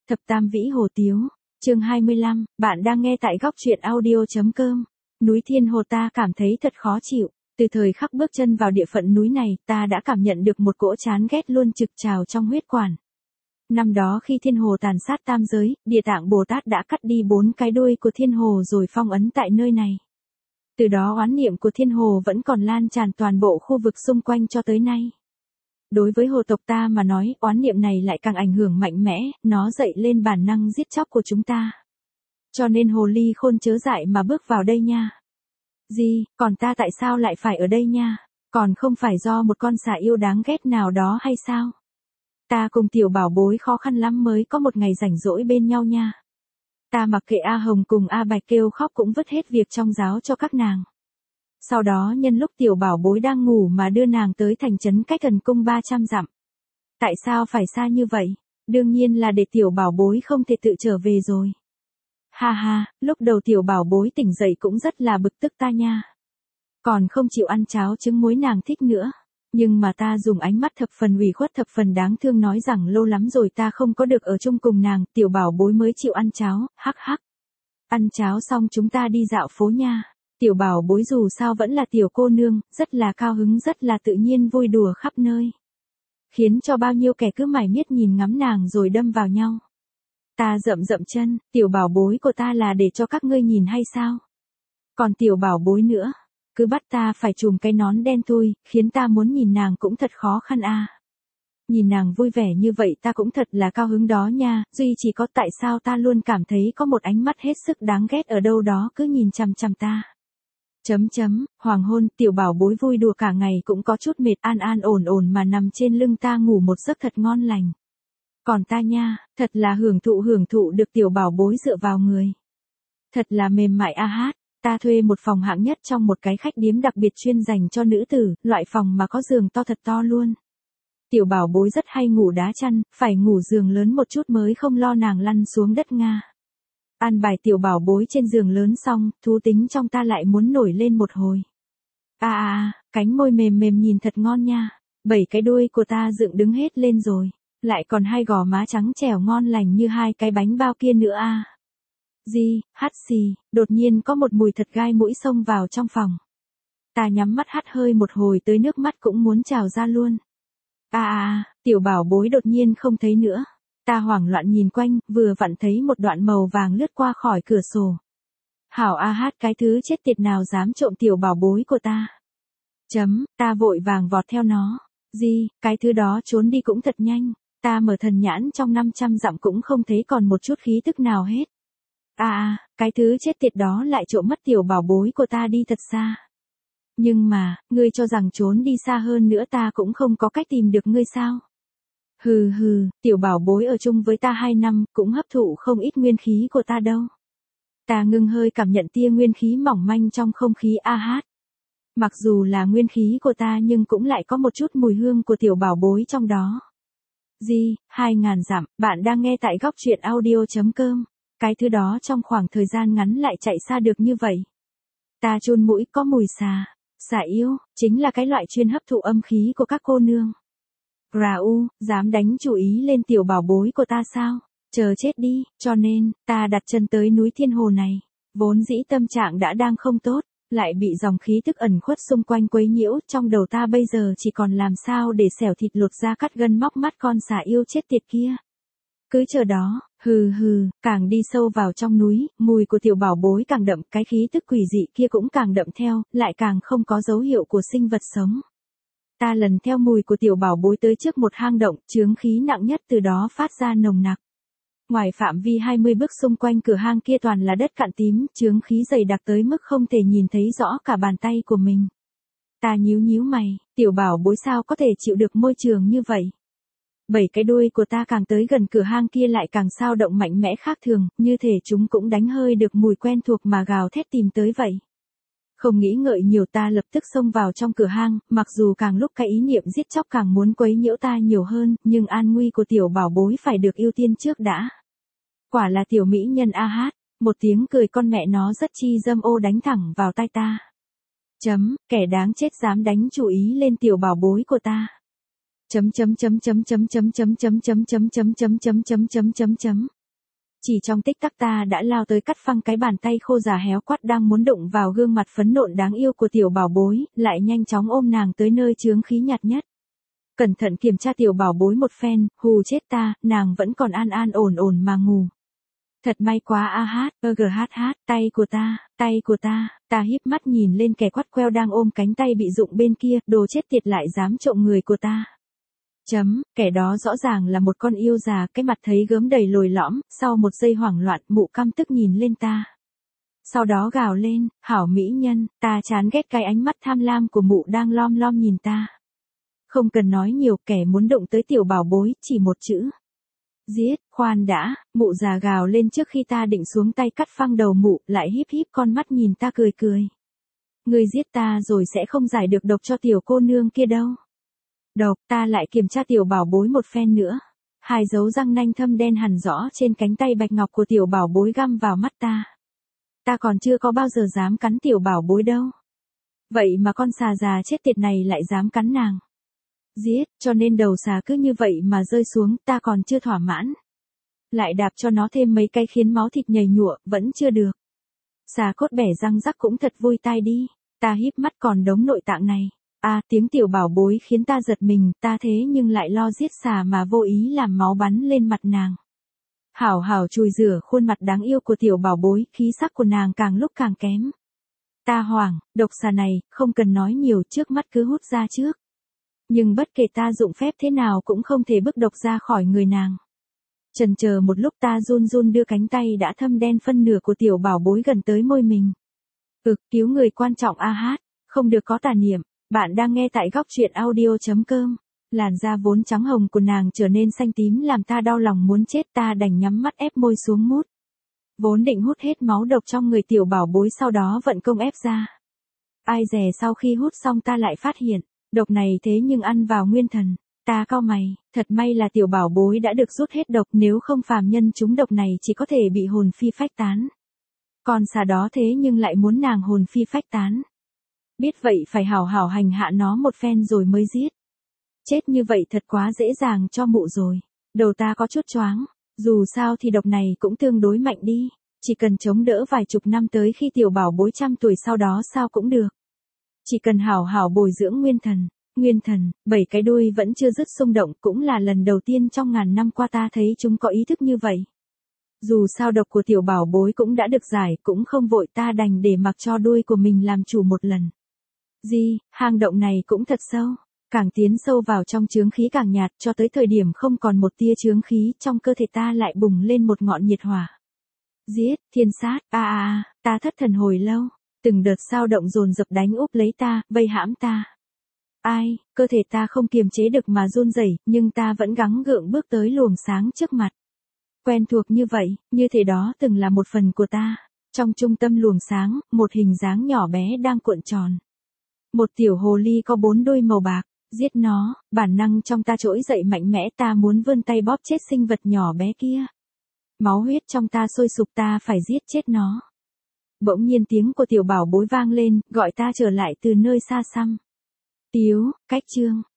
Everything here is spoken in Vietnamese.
Thập Tam Vĩ Hồ Tiếu, chương 25, bạn đang nghe tại góc truyện audio.com. Núi Thiên Hồ, ta cảm thấy thật khó chịu. Từ thời khắc bước chân vào địa phận núi này, ta đã cảm nhận được một cỗ chán ghét luôn trực trào trong huyết quản. Năm đó khi Thiên Hồ tàn sát tam giới, Địa Tạng Bồ Tát đã cắt đi 4 cái đuôi của Thiên Hồ rồi phong ấn tại nơi này. Từ đó oán niệm của Thiên Hồ vẫn còn lan tràn toàn bộ khu vực xung quanh cho tới nay. Đối với hồ tộc ta mà nói, oán niệm này lại càng ảnh hưởng mạnh mẽ, nó dậy lên bản năng giết chóc của chúng ta. Cho nên hồ ly khôn chớ dại mà bước vào đây nha. Gì, còn ta tại sao lại phải ở đây nha? Còn không phải do một con xà yêu đáng ghét nào đó hay sao? Ta cùng tiểu bảo bối khó khăn lắm mới có một ngày rảnh rỗi bên nhau nha. Ta mặc kệ A Hồng cùng A Bạch kêu khóc cũng vứt hết việc trong giáo cho các nàng. Sau đó nhân lúc tiểu bảo bối đang ngủ mà đưa nàng tới thành trấn cách Cần Cung 300 dặm. Tại sao phải xa như vậy? Đương nhiên là để tiểu bảo bối không thể tự trở về rồi. Ha ha, lúc đầu tiểu bảo bối tỉnh dậy cũng rất là bực tức ta nha. Còn không chịu ăn cháo trứng muối nàng thích nữa. Nhưng mà ta dùng ánh mắt thập phần ủy khuất thập phần đáng thương nói rằng lâu lắm rồi ta không có được ở chung cùng nàng, tiểu bảo bối mới chịu ăn cháo, hắc hắc. Ăn cháo xong chúng ta đi dạo phố nha. Tiểu bảo bối dù sao vẫn là tiểu cô nương, rất là cao hứng rất là tự nhiên vui đùa khắp nơi. Khiến cho bao nhiêu kẻ cứ mải miết nhìn ngắm nàng rồi đâm vào nhau. Ta rậm rậm chân, tiểu bảo bối của ta là để cho các ngươi nhìn hay sao? Còn tiểu bảo bối nữa, cứ bắt ta phải trùm cái nón đen thui, khiến ta muốn nhìn nàng cũng thật khó khăn a. Nhìn nàng vui vẻ như vậy ta cũng thật là cao hứng đó nha, duy chỉ có tại sao ta luôn cảm thấy có một ánh mắt hết sức đáng ghét ở đâu đó cứ nhìn chằm chằm ta. Hoàng hôn, tiểu bảo bối vui đùa cả ngày cũng có chút mệt an an ổn ổn mà nằm trên lưng ta ngủ một giấc thật ngon lành. Còn ta nha, thật là hưởng thụ được tiểu bảo bối dựa vào người. Thật là mềm mại a hát, ta thuê một phòng hạng nhất trong một cái khách điếm đặc biệt chuyên dành cho nữ tử, loại phòng mà có giường to thật to luôn. Tiểu bảo bối rất hay ngủ đá chăn, phải ngủ giường lớn một chút mới không lo nàng lăn xuống đất nga. An bài tiểu bảo bối trên giường lớn xong, thú tính trong ta lại muốn nổi lên một hồi. Cánh môi mềm mềm nhìn thật ngon nha. 7 cái đuôi của ta dựng đứng hết lên rồi. Lại còn 2 gò má trắng trẻo ngon lành như 2 cái bánh bao kia nữa a. Hắt xì, đột nhiên có một mùi thật gai mũi xông vào trong phòng. Ta nhắm mắt hắt hơi một hồi tới nước mắt cũng muốn trào ra luôn. Tiểu bảo bối đột nhiên không thấy nữa. Ta hoảng loạn nhìn quanh, vừa vặn thấy một đoạn màu vàng lướt qua khỏi cửa sổ. Hảo a hát, cái thứ chết tiệt nào dám trộm tiểu bảo bối của ta. Ta vội vàng vọt theo nó. Cái thứ đó trốn đi cũng thật nhanh. Ta mở thần nhãn trong 500 dặm cũng không thấy còn một chút khí tức nào hết. Cái thứ chết tiệt đó lại trộm mất tiểu bảo bối của ta đi thật xa. Nhưng mà, ngươi cho rằng trốn đi xa hơn nữa ta cũng không có cách tìm được ngươi sao? Hừ, tiểu bảo bối ở chung với ta 2 năm, cũng hấp thụ không ít nguyên khí của ta đâu. Ta ngưng hơi cảm nhận tia nguyên khí mỏng manh trong không khí a hát. Mặc dù là nguyên khí của ta nhưng cũng lại có một chút mùi hương của tiểu bảo bối trong đó. 2000 dặm, bạn đang nghe tại góc truyện audio.com. Cái thứ đó trong khoảng thời gian ngắn lại chạy xa được như vậy. Ta chôn mũi có mùi xà yêu, chính là cái loại chuyên hấp thụ âm khí của các cô nương. Dám đánh chủ ý lên tiểu bảo bối của ta sao? Chờ chết đi, cho nên, ta đặt chân tới núi Thiên Hồ này. Vốn dĩ tâm trạng đã đang không tốt, lại bị dòng khí tức ẩn khuất xung quanh quấy nhiễu, trong đầu ta bây giờ chỉ còn làm sao để xẻo thịt lột ra cắt gân móc mắt con xà yêu chết tiệt kia. Cứ chờ đó, càng đi sâu vào trong núi, mùi của tiểu bảo bối càng đậm, cái khí tức quỷ dị kia cũng càng đậm theo, lại càng không có dấu hiệu của sinh vật sống. Ta lần theo mùi của tiểu bảo bối tới trước một hang động, chướng khí nặng nhất từ đó phát ra nồng nặc. Ngoài phạm vi 20 bước xung quanh cửa hang kia toàn là đất cạn tím, chướng khí dày đặc tới mức không thể nhìn thấy rõ cả bàn tay của mình. Ta nhíu mày, tiểu bảo bối sao có thể chịu được môi trường như vậy? 7 cái đuôi của ta càng tới gần cửa hang kia lại càng sao động mạnh mẽ khác thường, như thể chúng cũng đánh hơi được mùi quen thuộc mà gào thét tìm tới vậy. Không nghĩ ngợi nhiều ta lập tức xông vào trong cửa hang, mặc dù càng lúc cái ý niệm giết chóc càng muốn quấy nhiễu ta nhiều hơn, nhưng an nguy của tiểu bảo bối phải được ưu tiên trước đã. Quả là tiểu mỹ nhân a hát, một tiếng cười con mẹ nó rất chi dâm ô đánh thẳng vào tai ta. Kẻ đáng chết dám đánh chủ ý lên tiểu bảo bối của ta. Chỉ trong tích tắc ta đã lao tới cắt phăng cái bàn tay khô già héo quắt đang muốn đụng vào gương mặt phấn nộn đáng yêu của tiểu bảo bối, lại nhanh chóng ôm nàng tới nơi chướng khí nhạt nhất. Cẩn thận kiểm tra tiểu bảo bối một phen, hù chết ta, nàng vẫn còn an an ổn ổn mà ngủ. Thật may quá a hát, tay của ta híp mắt nhìn lên kẻ quắt queo đang ôm cánh tay bị rụng bên kia, đồ chết tiệt lại dám trộm người của ta. Kẻ đó rõ ràng là một con yêu già, cái mặt thấy gớm đầy lồi lõm, sau một giây hoảng loạn, mụ căm tức nhìn lên ta. Sau đó gào lên, hảo mỹ nhân, ta chán ghét cái ánh mắt tham lam của mụ đang lom lom nhìn ta. Không cần nói nhiều, kẻ muốn động tới tiểu bảo bối, chỉ một chữ. Giết, khoan đã, mụ già gào lên trước khi ta định xuống tay cắt phăng đầu mụ, lại híp híp con mắt nhìn ta cười cười. Ngươi giết ta rồi sẽ không giải được độc cho tiểu cô nương kia đâu. Độc, ta lại kiểm tra tiểu bảo bối một phen nữa. Hai dấu răng nanh thâm đen hằn rõ trên cánh tay bạch ngọc của tiểu bảo bối găm vào mắt ta. Ta còn chưa có bao giờ dám cắn tiểu bảo bối đâu. Vậy mà con xà già chết tiệt này lại dám cắn nàng. Giết, cho nên đầu xà cứ như vậy mà rơi xuống, ta còn chưa thỏa mãn. Lại đạp cho nó thêm mấy cái khiến máu thịt nhầy nhụa, vẫn chưa được. Xà cốt bẻ răng rắc cũng thật vui tai đi, ta híp mắt còn đống nội tạng này. Tiếng tiểu bảo bối khiến ta giật mình, ta thế nhưng lại lo giết xà mà vô ý làm máu bắn lên mặt nàng. Hảo hảo chùi rửa khuôn mặt đáng yêu của tiểu bảo bối, khí sắc của nàng càng lúc càng kém. Ta hoảng, độc xà này, không cần nói nhiều, trước mắt cứ hút ra trước. Nhưng bất kể ta dụng phép thế nào cũng không thể bức độc ra khỏi người nàng. Chần chờ một lúc ta run run đưa cánh tay đã thâm đen phân nửa của tiểu bảo bối gần tới môi mình. Cứu người quan trọng a hát, không được có tà niệm. Bạn đang nghe tại góc truyện audio.com. Làn da vốn trắng hồng của nàng trở nên xanh tím làm ta đau lòng muốn chết, ta đành nhắm mắt ép môi xuống mút. Vốn định hút hết máu độc trong người tiểu bảo bối sau đó vận công ép ra. Ai dè sau khi hút xong ta lại phát hiện, độc này thế nhưng ăn vào nguyên thần. Ta cau mày, thật may là tiểu bảo bối đã được rút hết độc, nếu không phàm nhân trúng độc này chỉ có thể bị hồn phi phách tán. Con xà đó thế nhưng lại muốn nàng hồn phi phách tán. Biết vậy phải hảo hảo hành hạ nó một phen rồi mới giết. Chết như vậy thật quá dễ dàng cho mụ rồi. Đầu ta có chút choáng, dù sao thì độc này cũng tương đối mạnh đi. Chỉ cần chống đỡ vài chục năm tới khi tiểu bảo bối 100 tuổi sau đó sao cũng được. Chỉ cần hảo hảo bồi dưỡng nguyên thần, 7 cái đuôi vẫn chưa dứt xung động, cũng là lần đầu tiên trong ngàn năm qua ta thấy chúng có ý thức như vậy. Dù sao độc của tiểu bảo bối cũng đã được giải, cũng không vội, ta đành để mặc cho đuôi của mình làm chủ một lần. Hang động này cũng thật sâu, càng tiến sâu vào trong chướng khí càng nhạt, cho tới thời điểm không còn một tia chướng khí, trong cơ thể ta lại bùng lên một ngọn nhiệt hỏa. Giết, thiên sát, ta thất thần hồi lâu, từng đợt sao động dồn dập đánh úp lấy ta, vây hãm ta. Cơ thể ta không kiềm chế được mà run rẩy, nhưng ta vẫn gắng gượng bước tới luồng sáng trước mặt. Quen thuộc như vậy, như thể đó từng là một phần của ta. Trong trung tâm luồng sáng, một hình dáng nhỏ bé đang cuộn tròn. Một tiểu hồ ly có 4 đuôi màu bạc. Giết nó, bản năng trong ta trỗi dậy mạnh mẽ, ta muốn vươn tay bóp chết sinh vật nhỏ bé kia. Máu huyết trong ta sôi sục, ta phải giết chết nó. Bỗng nhiên tiếng của tiểu bảo bối vang lên, gọi ta trở lại từ nơi xa xăm. Tiếu, cách chương,